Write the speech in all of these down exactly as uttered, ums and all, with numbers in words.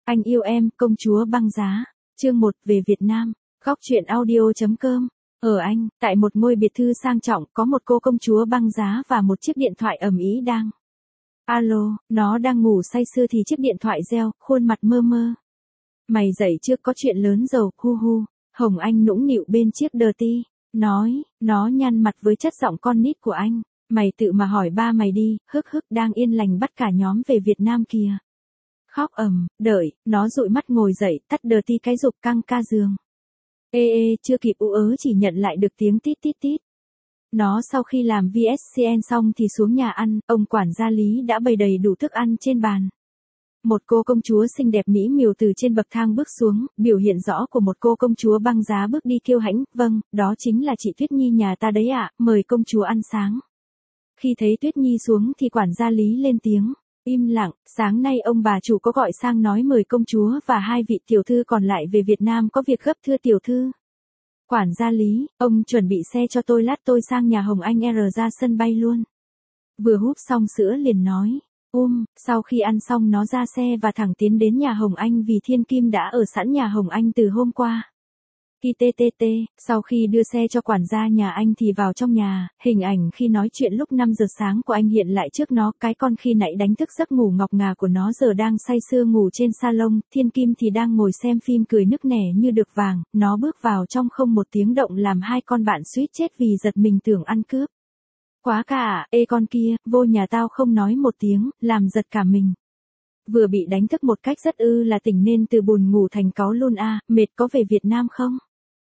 Anh yêu em, công chúa băng giá. Chương một về Việt Nam. Góc truyện audio.com. Ở Anh, tại một ngôi biệt thự sang trọng, có một cô công chúa băng giá và một chiếc điện thoại ầm ĩ đang. Alo, nó đang ngủ say sưa thì chiếc điện thoại reo, khuôn mặt mơ mơ. Mày dậy chưa, có chuyện lớn rồi, hu hu. Hồng Anh nũng nịu bên chiếc Dirty. Nói, nó nhăn mặt với chất giọng con nít của anh. Mày tự mà hỏi ba mày đi, hức hức đang yên lành bắt cả nhóm về Việt Nam kìa. Khóc ầm, đợi, nó dụi mắt ngồi dậy, tắt Dirty cái dục căng ca giường. Ê ê, chưa kịp ú ớ chỉ nhận lại được tiếng tít tít tít. Nó sau khi làm vê ét xê en xong thì xuống nhà ăn, ông quản gia Lý đã bày đầy đủ thức ăn trên bàn. Một cô công chúa xinh đẹp mỹ miều từ trên bậc thang bước xuống, biểu hiện rõ của một cô công chúa băng giá bước đi kiêu hãnh, vâng, đó chính là chị Tuyết Nhi nhà ta đấy ạ, mời công chúa ăn sáng. Khi thấy Tuyết Nhi xuống thì quản gia Lý lên tiếng, im lặng, sáng nay ông bà chủ có gọi sang nói mời công chúa và hai vị tiểu thư còn lại về Việt Nam có việc gấp thưa tiểu thư. Quản gia Lý, ông chuẩn bị xe cho tôi lát tôi sang nhà Hồng Anh R ra sân bay luôn. Vừa húp xong sữa liền nói. Um, sau khi ăn xong nó ra xe và thẳng tiến đến nhà Hồng Anh vì Thiên Kim đã ở sẵn nhà Hồng Anh từ hôm qua. Khi ttt, sau khi đưa xe cho quản gia nhà anh thì vào trong nhà, hình ảnh khi nói chuyện lúc năm giờ sáng của anh hiện lại trước nó, cái con khi nãy đánh thức giấc ngủ ngọc ngà của nó giờ đang say sưa ngủ trên salon, Thiên Kim thì đang ngồi xem phim cười nức nẻ như được vàng, nó bước vào trong không một tiếng động làm hai con bạn suýt chết vì giật mình tưởng ăn cướp. Quá cả à, ê con kia, vô nhà tao không nói một tiếng, làm giật cả mình. Vừa bị đánh thức một cách rất ư là tỉnh nên từ buồn ngủ thành cáu luôn à, mệt có về Việt Nam không?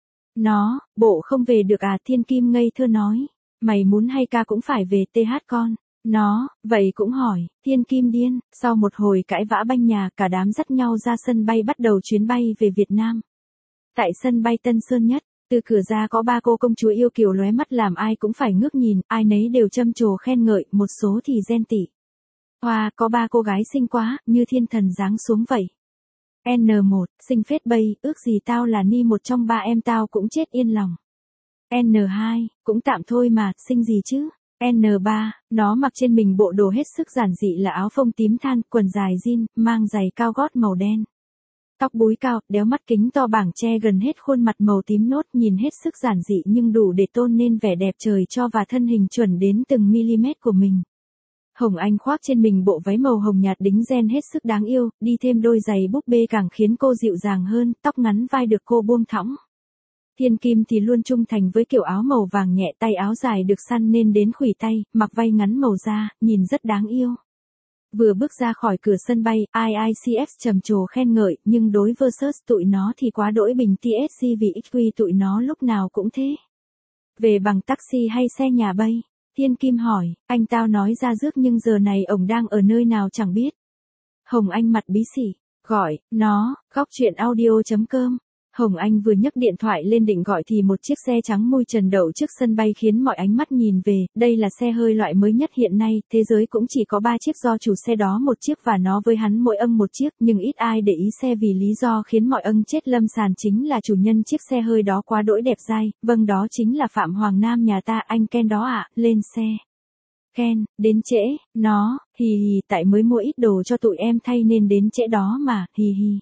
Nó, bộ không về được à, Thiên Kim ngây thơ nói. Mày muốn hay ca cũng phải về tê hát con. Nó, vậy cũng hỏi, Thiên Kim điên, sau một hồi cãi vã banh nhà cả đám dắt nhau ra sân bay bắt đầu chuyến bay về Việt Nam. Tại sân bay Tân Sơn Nhất. Từ cửa ra có ba cô công chúa yêu kiều lóe mắt làm ai cũng phải ngước nhìn, ai nấy đều trâm trồ khen ngợi, một số thì ghen tị. Hoa, có ba cô gái xinh quá, như thiên thần giáng xuống vậy. en một, xinh phết bay, ước gì tao là ni một trong ba em tao cũng chết yên lòng. en hai, cũng tạm thôi mà, xinh gì chứ. en ba, nó mặc trên mình bộ đồ hết sức giản dị là áo phông tím than, quần dài jean, mang giày cao gót màu đen. Tóc búi cao, đéo mắt kính to bảng che gần hết khuôn mặt màu tím nốt nhìn hết sức giản dị nhưng đủ để tôn nên vẻ đẹp trời cho và thân hình chuẩn đến từng mm của mình. Hồng Anh khoác trên mình bộ váy màu hồng nhạt đính ren hết sức đáng yêu, đi thêm đôi giày búp bê càng khiến cô dịu dàng hơn, tóc ngắn vai được cô buông thõng. Thiên Kim thì luôn trung thành với kiểu áo màu vàng nhẹ, tay áo dài được săn nên đến khuỷu tay, mặc vai ngắn màu da, nhìn rất đáng yêu. Vừa bước ra khỏi cửa sân bay, i i xê ép trầm trồ khen ngợi, nhưng đối versus tụi nó thì quá đỗi bình tê ét giê vì ích quy tụi nó lúc nào cũng thế. Về bằng taxi hay xe nhà bay? Thiên Kim hỏi, anh tao nói ra rước nhưng giờ này ổng đang ở nơi nào chẳng biết. Hồng Anh mặt bí xỉ, gọi, nó, góc truyện audio.com. Hồng Anh vừa nhấc điện thoại lên định gọi thì một chiếc xe trắng mui trần đậu trước sân bay khiến mọi ánh mắt nhìn về, đây là xe hơi loại mới nhất hiện nay, thế giới cũng chỉ có ba chiếc do chủ xe đó một chiếc và nó với hắn mỗi âng một chiếc, nhưng ít ai để ý xe vì lý do khiến mọi âng chết lâm sàn chính là chủ nhân chiếc xe hơi đó quá đỗi đẹp dai, vâng đó chính là Phạm Hoàng Nam nhà ta, anh Ken đó ạ, à, lên xe. Ken, đến trễ, nó, hì hì tại mới mua ít đồ cho tụi em thay nên đến trễ đó mà, hì hì.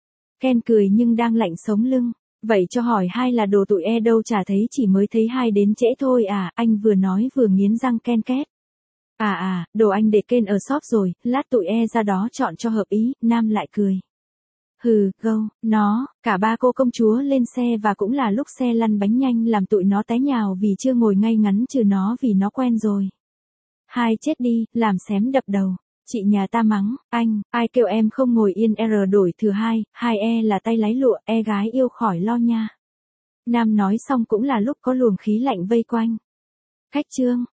Ken cười nhưng đang lạnh sống lưng. Vậy cho hỏi hai là đồ tụi e đâu chả thấy chỉ mới thấy hai đến trễ thôi à, anh vừa nói vừa nghiến răng ken két. À à, đồ anh để Ken ở shop rồi, lát tụi e ra đó chọn cho hợp ý, Nam lại cười. Hừ, gâu, nó, cả ba cô công chúa lên xe và cũng là lúc xe lăn bánh nhanh làm tụi nó té nhào vì chưa ngồi ngay ngắn trừ nó vì nó quen rồi. Hai chết đi, làm xém đập đầu. Chị nhà ta mắng, anh, ai kêu em không ngồi yên R đổi thứ hai, hai e là tay lái lụa, e gái yêu khỏi lo nha. Nam nói xong cũng là lúc có luồng khí lạnh vây quanh. Khách trương,